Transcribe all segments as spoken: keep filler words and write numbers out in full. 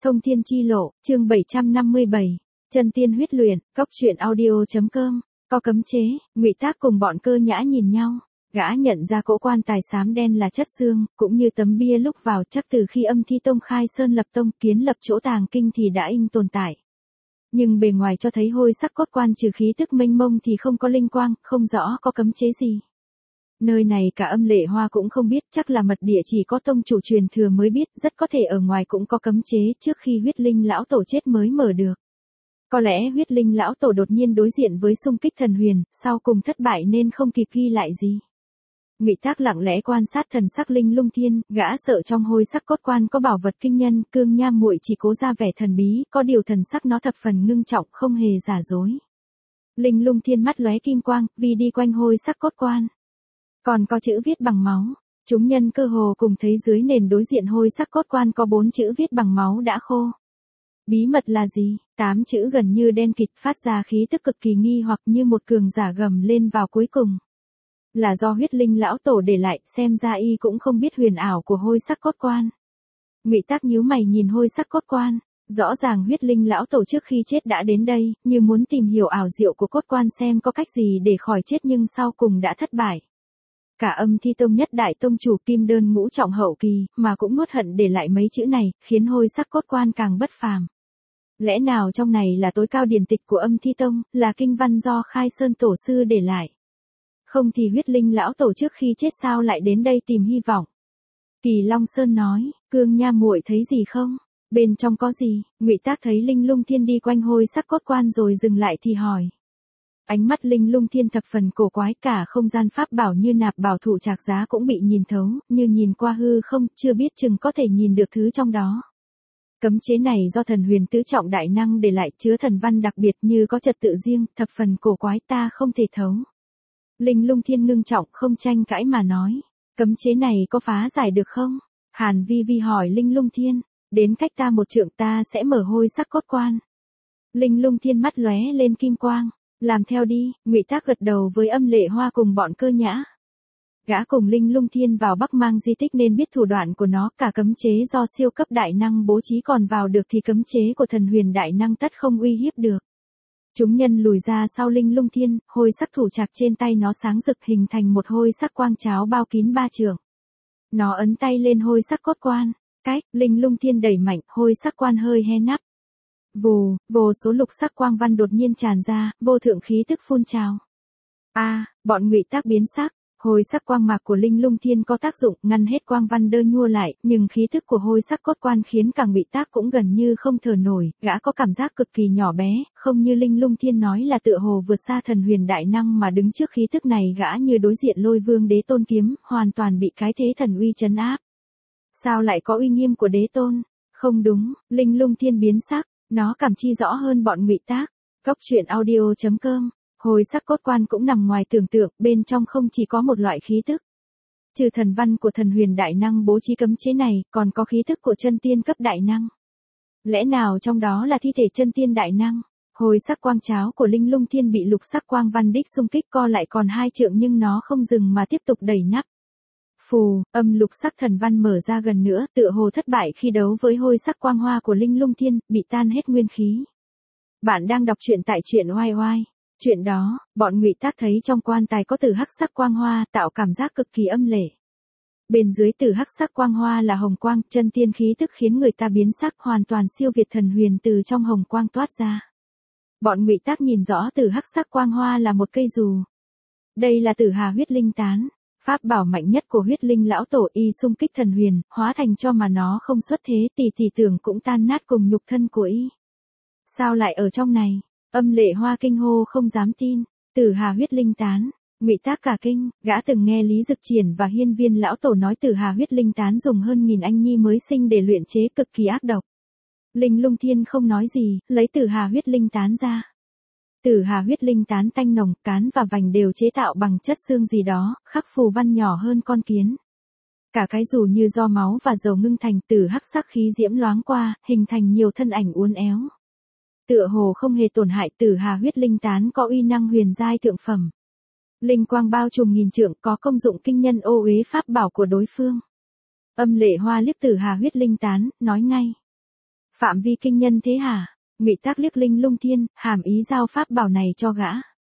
Thông thiên chi lộ, chương bảy trăm năm mươi bảy, chân tiên huyết luyện, cốc truyện audio.com, có cấm chế, Ngụy Tác cùng bọn Cơ Nhã nhìn nhau, gã nhận ra cỗ quan tài xám đen là chất xương, cũng như tấm bia lúc vào chắc từ khi Âm Thi Tông khai sơn lập tông kiến lập chỗ tàng kinh thì đã in tồn tại. Nhưng bề ngoài cho thấy hôi sắc cốt quan trừ khí tức mênh mông thì không có linh quang, không rõ có cấm chế gì. Nơi này cả Âm Lệ Hoa cũng không biết, chắc là mật địa chỉ có tông chủ truyền thừa mới biết, rất có thể ở ngoài cũng có cấm chế trước khi huyết linh lão tổ chết mới mở được. Có lẽ huyết linh lão tổ đột nhiên đối diện với xung kích thần huyền, sau cùng thất bại nên không kịp ghi lại gì. Ngụy Tác lặng lẽ quan sát thần sắc Linh Lung Thiên, gã sợ trong hôi sắc cốt quan có bảo vật kinh nhân, Cương Nha muội chỉ cố ra vẻ thần bí, có điều thần sắc nó thập phần ngưng trọng, không hề giả dối. Linh Lung Thiên mắt lóe kim quang, vì đi quanh hôi sắc cốt quan. Còn có chữ viết bằng máu, chúng nhân cơ hồ cùng thấy dưới nền đối diện hôi sắc cốt quan có bốn chữ viết bằng máu đã khô. Bí mật là gì? Tám chữ gần như đen kịt phát ra khí tức cực kỳ nghi hoặc như một cường giả gầm lên vào cuối cùng. Là do huyết linh lão tổ để lại, xem ra y cũng không biết huyền ảo của hôi sắc cốt quan. Ngụy Tác nhíu mày nhìn hôi sắc cốt quan, rõ ràng huyết linh lão tổ trước khi chết đã đến đây, như muốn tìm hiểu ảo diệu của cốt quan xem có cách gì để khỏi chết nhưng sau cùng đã thất bại. Cả Âm Thi Tông nhất đại tông chủ kim đơn ngũ trọng hậu kỳ, mà cũng nuốt hận để lại mấy chữ này, khiến hôi sắc cốt quan càng bất phàm. Lẽ nào trong này là tối cao điển tịch của Âm Thi Tông, là kinh văn do Khai Sơn tổ sư để lại? Không thì huyết linh lão tổ trước khi chết sao lại đến đây tìm hy vọng? Kỳ Long Sơn nói, Cương Nha muội thấy gì không? Bên trong có gì? Ngụy Tác thấy Linh Lung Thiên đi quanh hôi sắc cốt quan rồi dừng lại thì hỏi. Ánh mắt Linh Lung Thiên thập phần cổ quái, cả không gian pháp bảo như nạp bảo thụ trạc giá cũng bị nhìn thấu, như nhìn qua hư không, chưa biết chừng có thể nhìn được thứ trong đó. Cấm chế này do thần huyền tứ trọng đại năng để lại, chứa thần văn đặc biệt như có trật tự riêng, thập phần cổ quái ta không thể thấu. Linh Lung Thiên ngưng trọng không tranh cãi mà nói, cấm chế này có phá giải được không? Hàn Vi Vi hỏi Linh Lung Thiên, đến cách ta một trượng ta sẽ mở hôi sắc cốt quan. Linh Lung Thiên mắt lóe lên kim quang, làm theo đi. Ngụy Tác gật đầu với Âm Lệ Hoa cùng bọn Cơ Nhã. Gã cùng Linh Lung Thiên vào Bắc Mang di tích nên biết thủ đoạn của nó, cả cấm chế do siêu cấp đại năng bố trí còn vào được thì cấm chế của thần huyền đại năng tất không uy hiếp được. Chúng nhân lùi ra sau Linh Lung Thiên, hôi sắc thủ trạc trên tay nó sáng rực hình thành một hôi sắc quang cháo bao kín ba trượng. Nó ấn tay lên hôi sắc cốt quan, cách, Linh Lung Thiên đẩy mạnh, hôi sắc quan hơi hé nắp. Vù, vô số lục sắc quang văn đột nhiên tràn ra, vô thượng khí tức phun trào. A, à, bọn Ngụy Tác biến sắc. Hôi sắc quang mạc của Linh Lung Thiên có tác dụng ngăn hết quang văn đơ nhua lại, nhưng khí tức của hôi sắc cốt quan khiến cả Ngụy Tác cũng gần như không thở nổi, gã có cảm giác cực kỳ nhỏ bé, không như Linh Lung Thiên nói là tựa hồ vượt xa thần huyền đại năng mà đứng trước khí tức này gã như đối diện Lôi Vương Đế Tôn kiếm, hoàn toàn bị cái thế thần uy trấn áp. Sao lại có uy nghiêm của Đế Tôn? Không đúng, Linh Lung Thiên biến sắc, nó cảm chi rõ hơn bọn Ngụy Tác. Cốc truyện audio.com. Hôi sắc cốt quan cũng nằm ngoài tưởng tượng, bên trong không chỉ có một loại khí tức. Trừ thần văn của thần huyền đại năng bố trí cấm chế này, còn có khí tức của chân tiên cấp đại năng. Lẽ nào trong đó là thi thể chân tiên đại năng? Hôi sắc quang cháo của Linh Lung Thiên bị lục sắc quang văn đích xung kích co lại còn hai trượng nhưng nó không dừng mà tiếp tục đẩy nắp. Phù, âm lục sắc thần văn mở ra gần nữa, tựa hồ thất bại khi đấu với hôi sắc quang hoa của Linh Lung Thiên, bị tan hết nguyên khí. Bạn đang đọc truyện tại truyện oai oai. Chuyện đó, bọn Ngụy Tác thấy trong quan tài có từ hắc sắc quang hoa tạo cảm giác cực kỳ âm lệ. Bên dưới từ hắc sắc quang hoa là hồng quang, chân tiên khí tức khiến người ta biến sắc, hoàn toàn siêu việt thần huyền từ trong hồng quang toát ra. Bọn Ngụy Tác nhìn rõ từ hắc sắc quang hoa là một cây dù. Đây là Tử Hà huyết linh tán, pháp bảo mạnh nhất của huyết linh lão tổ, y xung kích thần huyền, hóa thành cho mà nó không xuất thế, tỷ tỷ tưởng cũng tan nát cùng nhục thân của y. Sao lại ở trong này? Âm Lệ Hoa kinh hô không dám tin, Tử Hà huyết linh tán, Ngụy Tác cả kinh, gã từng nghe Lý Dực Triển và Hiên Viên lão tổ nói Tử Hà huyết linh tán dùng hơn nghìn anh nhi mới sinh để luyện chế, cực kỳ ác độc. Linh Lung Thiên không nói gì, lấy Tử Hà huyết linh tán ra. Tử Hà huyết linh tán tanh nồng, cán và vành đều chế tạo bằng chất xương gì đó, khắc phù văn nhỏ hơn con kiến. Cả cái dù như do máu và dầu ngưng thành, từ hắc sắc khí diễm loáng qua, hình thành nhiều thân ảnh uốn éo. Tựa hồ không hề tổn hại, Tử Hà huyết linh tán có uy năng huyền giai thượng phẩm. Linh quang bao trùm nghìn trượng, có công dụng kinh nhân ô uế pháp bảo của đối phương. Âm Lệ Hoa liếc Tử Hà huyết linh tán, nói ngay. Phạm vi kinh nhân thế hả? Ngụy Tác liếc Linh Lung Thiên, hàm ý giao pháp bảo này cho gã.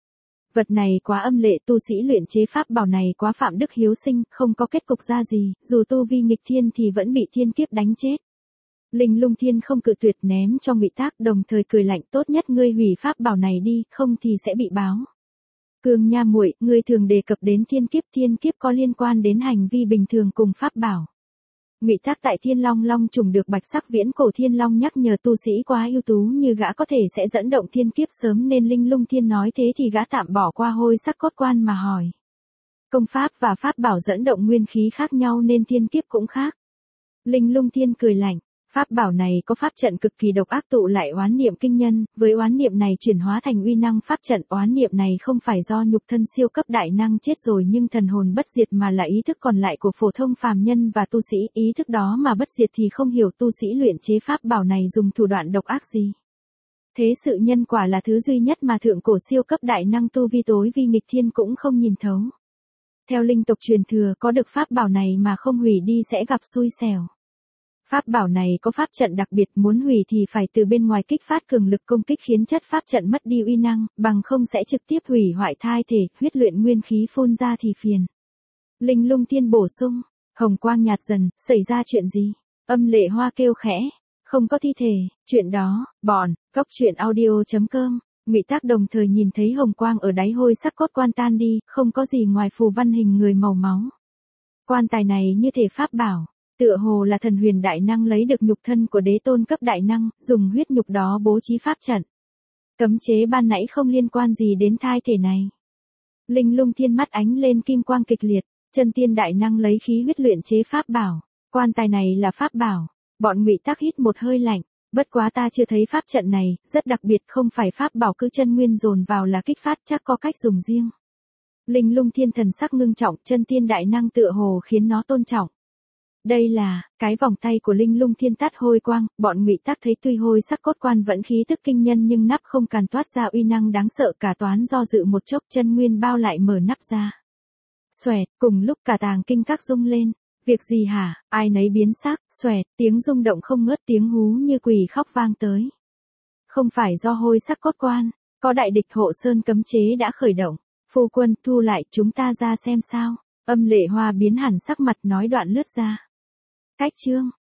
Vật này quá âm lệ, tu sĩ luyện chế pháp bảo này quá phạm đức hiếu sinh, không có kết cục ra gì, dù tu vi nghịch thiên thì vẫn bị thiên kiếp đánh chết. Linh Lung Thiên không cự tuyệt, ném cho Ngụy Tác, đồng thời cười lạnh, tốt nhất ngươi hủy pháp bảo này đi, không thì sẽ bị báo. Cương Nha muội, ngươi thường đề cập đến thiên kiếp, thiên kiếp có liên quan đến hành vi bình thường cùng pháp bảo. Ngụy Tác tại Thiên Long Long trùng được bạch sắc viễn cổ thiên long nhắc nhở tu sĩ quá ưu tú như gã có thể sẽ dẫn động thiên kiếp sớm, nên Linh Lung Thiên nói thế thì gã tạm bỏ qua hôi sắc cốt quan mà hỏi. Công pháp và pháp bảo dẫn động nguyên khí khác nhau nên thiên kiếp cũng khác. Linh Lung Thiên cười lạnh, pháp bảo này có pháp trận cực kỳ độc ác tụ lại oán niệm kinh nhân, với oán niệm này chuyển hóa thành uy năng pháp trận. Oán niệm này không phải do nhục thân siêu cấp đại năng chết rồi nhưng thần hồn bất diệt, mà là ý thức còn lại của phổ thông phàm nhân và tu sĩ, ý thức đó mà bất diệt thì không hiểu tu sĩ luyện chế pháp bảo này dùng thủ đoạn độc ác gì. Thế sự nhân quả là thứ duy nhất mà thượng cổ siêu cấp đại năng tu vi tối vi nghịch thiên cũng không nhìn thấu. Theo linh tộc truyền thừa, có được pháp bảo này mà không hủy đi sẽ gặp xui xẻo. Pháp bảo này có pháp trận đặc biệt, muốn hủy thì phải từ bên ngoài kích phát cường lực công kích khiến chất pháp trận mất đi uy năng, bằng không sẽ trực tiếp hủy hoại thai thể, huyết luyện nguyên khí phun ra thì phiền. Linh Lung Thiên bổ sung, hồng quang nhạt dần, xảy ra chuyện gì? Âm Lệ Hoa kêu khẽ, không có thi thể, chuyện đó, bọn, góc truyện audio chấm com. Ngụy Tác đồng thời nhìn thấy hồng quang ở đáy hôi sắc cốt quan tan đi, không có gì ngoài phù văn hình người màu máu. Quan tài này như thể pháp bảo. Tựa hồ là thần huyền đại năng lấy được nhục thân của đế tôn cấp đại năng, dùng huyết nhục đó bố trí pháp trận. Cấm chế ban nãy không liên quan gì đến thai thể này. Linh Lung Thiên mắt ánh lên kim quang kịch liệt, chân tiên đại năng lấy khí huyết luyện chế pháp bảo. Quan tài này là pháp bảo. Bọn Ngụy Tác hít một hơi lạnh, bất quá ta chưa thấy pháp trận này, rất đặc biệt, không phải pháp bảo cứ chân nguyên dồn vào là kích phát, chắc có cách dùng riêng. Linh Lung Thiên thần sắc ngưng trọng, chân tiên đại năng tựa hồ khiến nó tôn trọng. Đây là, cái vòng tay của Linh Lung Thiên tắt hôi quang, bọn Ngụy Tác thấy tuy hôi sắc cốt quan vẫn khí tức kinh nhân nhưng nắp không càn toát ra uy năng đáng sợ, cả toán do dự một chốc, chân nguyên bao lại mở nắp ra. Xoẹt, cùng lúc cả tàng kinh các rung lên. Việc gì hả? Ai nấy biến sắc, xoẹt, tiếng rung động không ngớt, tiếng hú như quỷ khóc vang tới. Không phải do hôi sắc cốt quan, có đại địch, hộ sơn cấm chế đã khởi động. Phu quân, thu lại, chúng ta ra xem sao. Âm Lệ Hoa biến hẳn sắc mặt, nói đoạn lướt ra. Cách chương